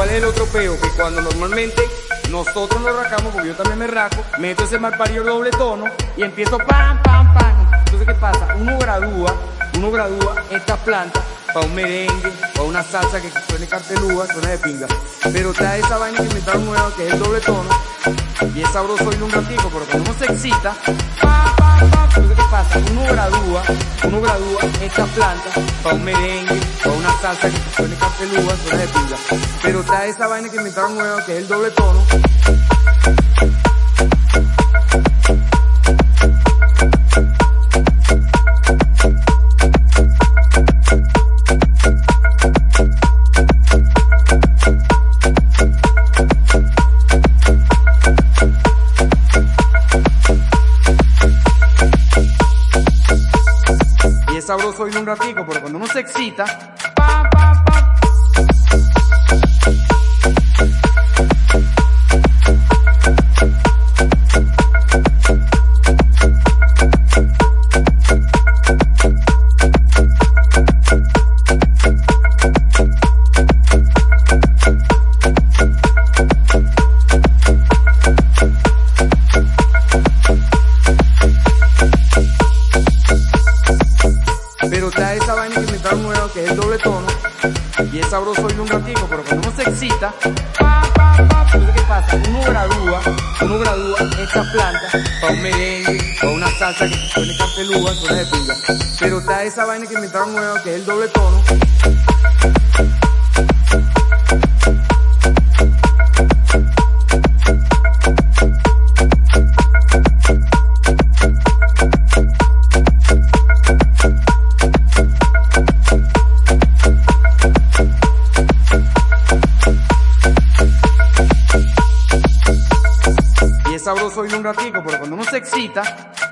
¿cuál es el otro peo? Que cuando normalmente nosotros nos racamos, porque yo también me raco, meto ese malparido doble tono y empiezo pam, pam, pam. Entonces, ¿qué pasa? Uno gradúa esta planta para un merengue, para una salsa que suene cartelúa, suena de pinga. Pero está esa vaina que inventaron nueva, que es el doble tono, y es sabroso y un ratico, pero cuando uno se excita, pam, pam, pam. Entonces, ¿qué pasa? Uno gradúa esta planta para un merengue, para una salsa que suene cartelúa, suena de pinga. Pero está esa vaina que inventaron nueva, que es el doble tono. Y es sabroso ir un ratico, pero cuando uno se excita, pa, pa, pa. Pero está esa vaina que inventaron nueva, que es el doble tono, y es sabroso ir un ratico, pero cuando uno se excita, pa, pa, pa. Entonces, ¿qué pasa? Uno gradúa esta planta para un merengue, para una salsa que suene cartelúa, suena de pinga. Pero está esa vaina que inventaron nueva, que es el doble tono. Y es sabroso ir un ratico, pero cuando uno se excita,